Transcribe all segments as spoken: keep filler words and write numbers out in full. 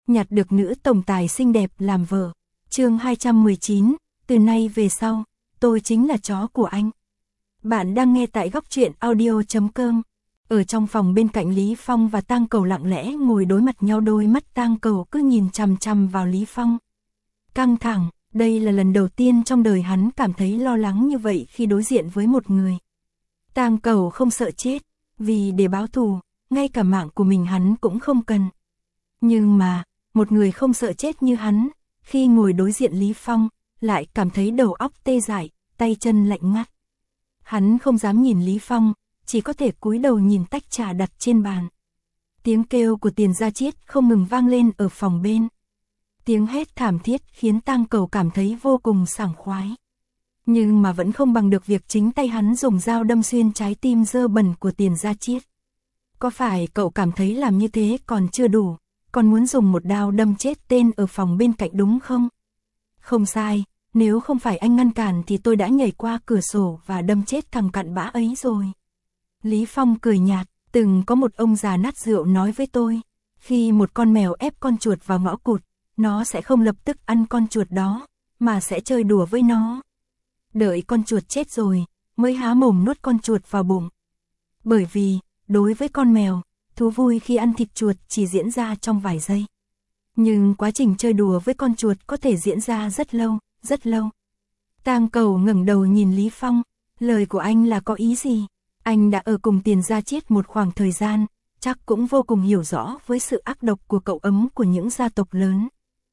nhặt được nữ tổng tài xinh đẹp làm vợ. Chương hai trăm mười chín, từ nay về sau, tôi chính là chó của anh. Bạn đang nghe tại góc truyện audio chấm com. Ở trong phòng bên cạnh Lý Phong và Tang Cầu lặng lẽ ngồi đối mặt nhau, đôi mắt Tang Cầu cứ nhìn chằm chằm vào Lý Phong. Căng thẳng, đây là lần đầu tiên trong đời hắn cảm thấy lo lắng như vậy khi đối diện với một người. Tang Cầu không sợ chết, vì để báo thù, ngay cả mạng của mình hắn cũng không cần. Nhưng mà, một người không sợ chết như hắn, khi ngồi đối diện Lý Phong, lại cảm thấy đầu óc tê dại, tay chân lạnh ngắt. Hắn không dám nhìn Lý Phong, chỉ có thể cúi đầu nhìn tách trà đặt trên bàn. Tiếng kêu của Tiền Gia Chiết không ngừng vang lên ở phòng bên. Tiếng hét thảm thiết khiến Tang Cầu cảm thấy vô cùng sảng khoái. Nhưng mà vẫn không bằng được việc chính tay hắn dùng dao đâm xuyên trái tim dơ bẩn của Tiền Gia Chiết. Có phải cậu cảm thấy làm như thế còn chưa đủ, còn muốn dùng một đao đâm chết tên ở phòng bên cạnh đúng không? Không sai, nếu không phải anh ngăn cản thì tôi đã nhảy qua cửa sổ và đâm chết thằng cặn bã ấy rồi. Lý Phong cười nhạt, từng có một ông già nát rượu nói với tôi, khi một con mèo ép con chuột vào ngõ cụt, nó sẽ không lập tức ăn con chuột đó, mà sẽ chơi đùa với nó. Đợi con chuột chết rồi, mới há mồm nuốt con chuột vào bụng. Bởi vì, đối với con mèo, thú vui khi ăn thịt chuột chỉ diễn ra trong vài giây. Nhưng quá trình chơi đùa với con chuột có thể diễn ra rất lâu, rất lâu. Tang Cầu ngẩng đầu nhìn Lý Phong, lời của anh là có ý gì? Anh đã ở cùng Tiền Gia Chiết một khoảng thời gian, chắc cũng vô cùng hiểu rõ với sự ác độc của cậu ấm của những gia tộc lớn.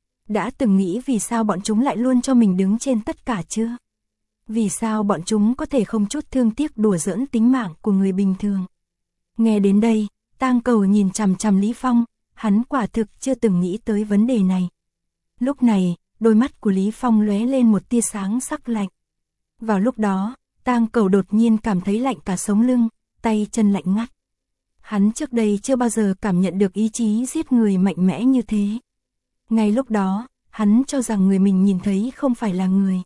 Đã từng nghĩ vì sao bọn chúng lại luôn cho mình đứng trên tất cả chưa? Vì sao bọn chúng có thể không chút thương tiếc đùa giỡn tính mạng của người bình thường? Nghe đến đây, Tang Cầu nhìn chằm chằm Lý Phong, hắn quả thực chưa từng nghĩ tới vấn đề này. Lúc này, đôi mắt của Lý Phong lóe lên một tia sáng sắc lạnh. Vào lúc đó, Tang Cầu đột nhiên cảm thấy lạnh cả sống lưng, tay chân lạnh ngắt. Hắn trước đây chưa bao giờ cảm nhận được ý chí giết người mạnh mẽ như thế. Ngay lúc đó, hắn cho rằng người mình nhìn thấy không phải là người,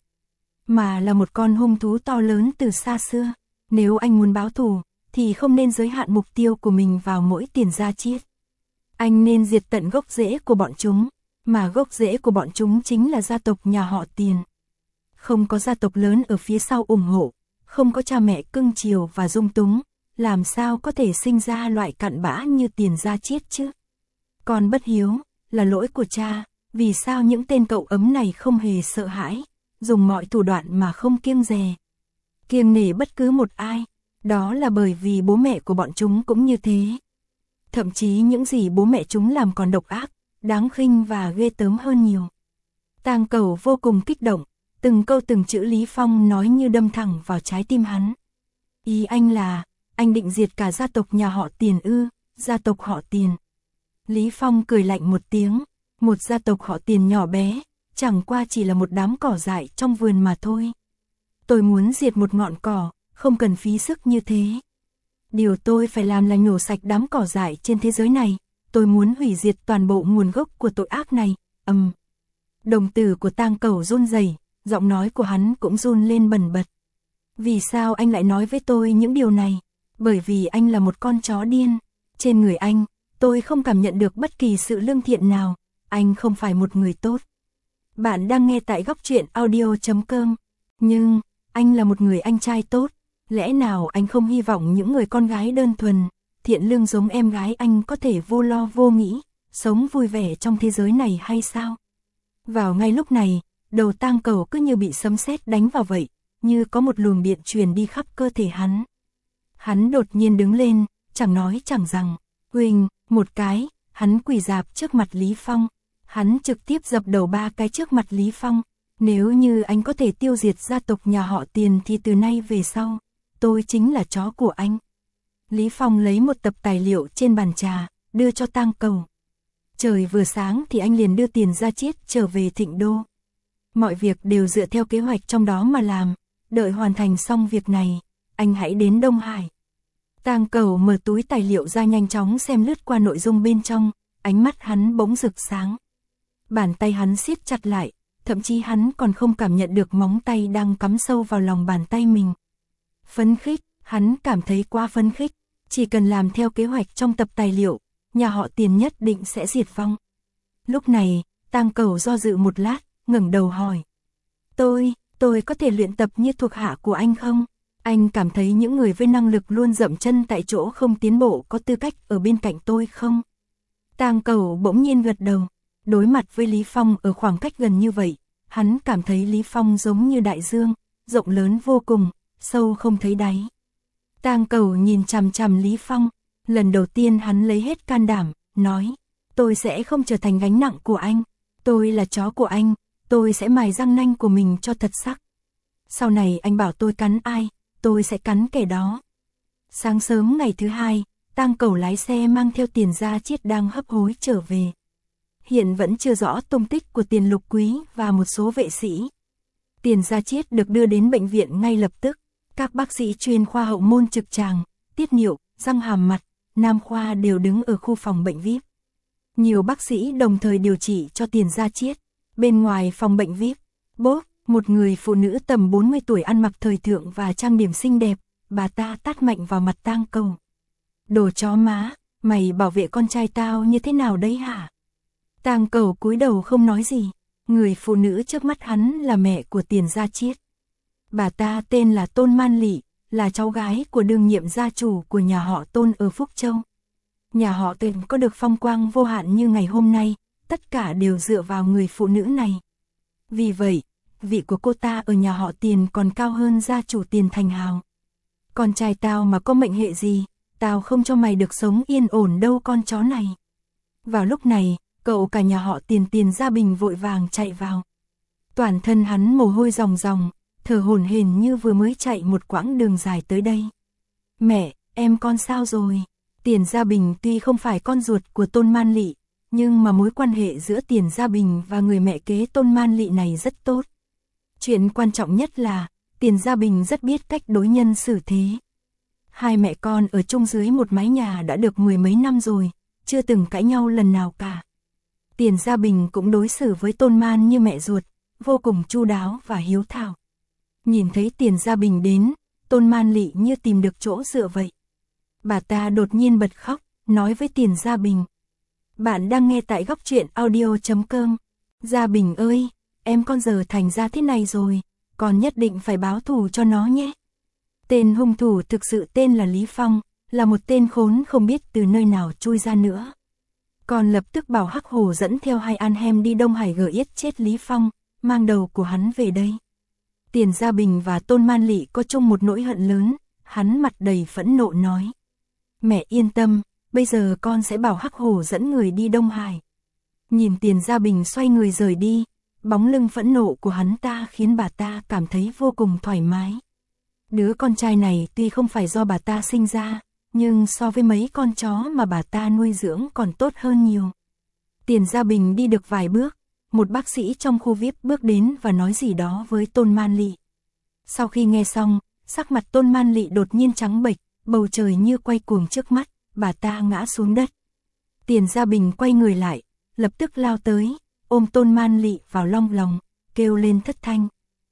mà là một con hung thú to lớn từ xa xưa. Nếu anh muốn báo thù, thì không nên giới hạn mục tiêu của mình vào mỗi Tiền Gia Chiết. Anh nên diệt tận gốc rễ của bọn chúng, mà gốc rễ của bọn chúng chính là gia tộc nhà họ Tiền. Không có gia tộc lớn ở phía sau ủng hộ, không có cha mẹ cưng chiều và dung túng, làm sao có thể sinh ra loại cặn bã như Tiền Gia Chiết chứ? Còn bất hiếu, là lỗi của cha, vì sao những tên cậu ấm này không hề sợ hãi, dùng mọi thủ đoạn mà không kiêng dè, kiêng nể bất cứ một ai? Đó là bởi vì bố mẹ của bọn chúng cũng như thế. Thậm chí những gì bố mẹ chúng làm còn độc ác, đáng khinh và ghê tởm hơn nhiều. Tang Cầu vô cùng kích động, từng câu từng chữ Lý Phong nói như đâm thẳng vào trái tim hắn. Ý anh là, anh định diệt cả gia tộc nhà họ Tiền ư? Gia tộc họ Tiền? Lý Phong cười lạnh một tiếng, một gia tộc họ Tiền nhỏ bé, chẳng qua chỉ là một đám cỏ dại trong vườn mà thôi. Tôi muốn diệt một ngọn cỏ, không cần phí sức như thế. Điều tôi phải làm là nhổ sạch đám cỏ dại trên thế giới này, tôi muốn hủy diệt toàn bộ nguồn gốc của tội ác này. Ầm. Um. Đồng tử của Tang Cầu run rẩy, giọng nói của hắn cũng run lên bần bật. Vì sao anh lại nói với tôi những điều này? Bởi vì anh là một con chó điên. Trên người anh, tôi không cảm nhận được bất kỳ sự lương thiện nào. Anh không phải một người tốt. Bạn đang nghe tại góc truyện audio chấm com. Nhưng, anh là một người anh trai tốt. Lẽ nào anh không hy vọng những người con gái đơn thuần, thiện lương giống em gái anh có thể vô lo vô nghĩ, sống vui vẻ trong thế giới này hay sao? Vào ngay lúc này, đầu Tang Cầu cứ như bị sấm sét đánh vào vậy, như có một luồng điện truyền đi khắp cơ thể hắn. Hắn đột nhiên đứng lên, chẳng nói chẳng rằng, huỳnh, một cái, hắn quỳ rạp trước mặt Lý Phong. Hắn trực tiếp dập đầu ba cái trước mặt Lý Phong. Nếu như anh có thể tiêu diệt gia tộc nhà họ Tiền thì từ nay về sau, tôi chính là chó của anh. Lý Phong lấy một tập tài liệu trên bàn trà, đưa cho Tang Cầu. Trời vừa sáng thì anh liền đưa Tiền Gia Chiết trở về Thịnh Đô. Mọi việc đều dựa theo kế hoạch trong đó mà làm, đợi hoàn thành xong việc này, anh hãy đến Đông Hải. Tang Cầu mở túi tài liệu ra nhanh chóng xem lướt qua nội dung bên trong, ánh mắt hắn bỗng rực sáng. Bàn tay hắn siết chặt lại, thậm chí hắn còn không cảm nhận được móng tay đang cắm sâu vào lòng bàn tay mình. Phấn khích, hắn cảm thấy quá phấn khích, chỉ cần làm theo kế hoạch trong tập tài liệu, nhà họ Tiền nhất định sẽ diệt vong. Lúc này, Tang Cẩu do dự một lát, ngẩng đầu hỏi. Tôi, tôi có thể luyện tập như thuộc hạ của anh không? Anh cảm thấy những người với năng lực luôn dậm chân tại chỗ không tiến bộ có tư cách ở bên cạnh tôi không? Tang Cẩu bỗng nhiên gật đầu. Đối mặt với Lý Phong ở khoảng cách gần như vậy, hắn cảm thấy Lý Phong giống như đại dương, rộng lớn vô cùng, sâu không thấy đáy. Tang Cẩu nhìn chằm chằm Lý Phong, lần đầu tiên hắn lấy hết can đảm, nói, tôi sẽ không trở thành gánh nặng của anh, tôi là chó của anh, tôi sẽ mài răng nanh của mình cho thật sắc. Sau này anh bảo tôi cắn ai, tôi sẽ cắn kẻ đó. Sáng sớm ngày thứ hai, Tang Cẩu lái xe mang theo Tiền Gia Chiết đang hấp hối trở về. Hiện vẫn chưa rõ tung tích của Tiền Lục Quý và một số vệ sĩ. Tiền Gia Chiết được đưa đến bệnh viện ngay lập tức. Các bác sĩ chuyên khoa hậu môn trực tràng, tiết niệu, răng hàm mặt, nam khoa đều đứng ở khu phòng bệnh vi ai pi. Nhiều bác sĩ đồng thời điều trị cho Tiền Gia Chiết. Bên ngoài phòng bệnh vi ai pi, bốp, một người phụ nữ tầm bốn mươi tuổi ăn mặc thời thượng và trang điểm xinh đẹp, bà ta tát mạnh vào mặt Tang Cẩu. Đồ chó má, mày bảo vệ con trai tao như thế nào đấy hả? Tang Cẩu cúi đầu không nói gì. Người phụ nữ trước mắt hắn là mẹ của Tiền Gia Chiết. Bà ta tên là Tôn Man Lị, là cháu gái của đương nhiệm gia chủ của nhà họ Tôn ở Phúc Châu. Nhà họ Tiền có được phong quang vô hạn như ngày hôm nay, tất cả đều dựa vào người phụ nữ này. Vì vậy, vị của cô ta ở nhà họ Tiền còn cao hơn gia chủ Tiền Thành Hào. Con trai tao mà có mệnh hệ gì, tao không cho mày được sống yên ổn đâu con chó này. Vào lúc này, cậu cả nhà họ Tiền Tiền Gia Bình vội vàng chạy vào. Toàn thân hắn mồ hôi ròng ròng, thở hổn hển như vừa mới chạy một quãng đường dài tới đây. Mẹ, em con sao rồi? Tiền Gia Bình tuy không phải con ruột của Tôn Man Lị, nhưng mà mối quan hệ giữa Tiền Gia Bình và người mẹ kế Tôn Man Lị này rất tốt. Chuyện quan trọng nhất là, Tiền Gia Bình rất biết cách đối nhân xử thế. Hai mẹ con ở chung dưới một mái nhà đã được mười mấy năm rồi, chưa từng cãi nhau lần nào cả. Tiền Gia Bình cũng đối xử với Tôn Man như mẹ ruột, vô cùng chu đáo và hiếu thảo. Nhìn thấy Tiền Gia Bình đến, Tôn Man Lị như tìm được chỗ dựa vậy. Bà ta đột nhiên bật khóc, nói với Tiền Gia Bình. Bạn đang nghe tại góc truyện audio chấm com. Gia Bình ơi, em con giờ thành ra thế này rồi, con nhất định phải báo thù cho nó nhé. Tên hung thủ thực sự tên là Lý Phong, là một tên khốn không biết từ nơi nào chui ra nữa. Còn lập tức bảo Hắc Hổ dẫn theo hai anh em đi Đông Hải gỡ yết chết Lý Phong, mang đầu của hắn về đây. Tiền Gia Bình và Tôn Man Lị có chung một nỗi hận lớn, hắn mặt đầy phẫn nộ nói. Mẹ yên tâm, bây giờ con sẽ bảo Hắc Hổ dẫn người đi Đông Hải. Nhìn Tiền Gia Bình xoay người rời đi, bóng lưng phẫn nộ của hắn ta khiến bà ta cảm thấy vô cùng thoải mái. Đứa con trai này tuy không phải do bà ta sinh ra, nhưng so với mấy con chó mà bà ta nuôi dưỡng còn tốt hơn nhiều. Tiền Gia Bình đi được vài bước, một bác sĩ trong khu vi ai pi bước đến và nói gì đó với Tôn Man Lị. Sau khi nghe xong, sắc mặt Tôn Man Lị đột nhiên trắng bệch, bầu trời như quay cuồng trước mắt, bà ta ngã xuống đất. Tiền Gia Bình quay người lại, lập tức lao tới, ôm Tôn Man Lị vào long lòng, kêu lên thất thanh.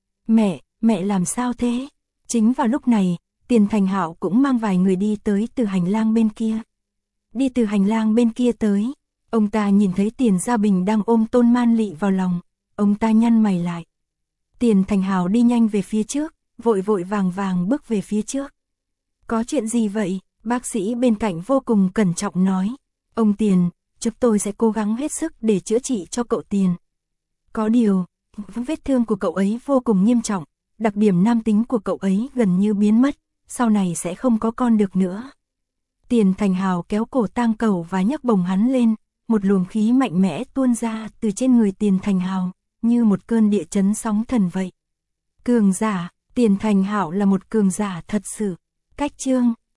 Mẹ, mẹ làm sao thế? Chính vào lúc này, Tiền Thành Hạo cũng mang vài người đi tới từ hành lang bên kia. Đi từ hành lang bên kia tới, ông ta nhìn thấy Tiền Gia Bình đang ôm Tôn Man Lị vào lòng, ông ta nhăn mày lại. Tiền Thành Hạo đi nhanh về phía trước, vội vội vàng vàng bước về phía trước. Có chuyện gì vậy? Bác sĩ bên cạnh vô cùng cẩn trọng nói. Ông Tiền, chúng tôi sẽ cố gắng hết sức để chữa trị cho cậu Tiền. Có điều, vết thương của cậu ấy vô cùng nghiêm trọng, đặc điểm nam tính của cậu ấy gần như biến mất, sau này sẽ không có con được nữa. Tiền Thành Hào kéo cổ Tang Cẩu và nhấc bổng hắn lên, một luồng khí mạnh mẽ tuôn ra từ trên người Tiền Thành Hào, như một cơn địa chấn sóng thần vậy. Cường giả, Tiền Thành Hạo là một cường giả thật sự. Cách chương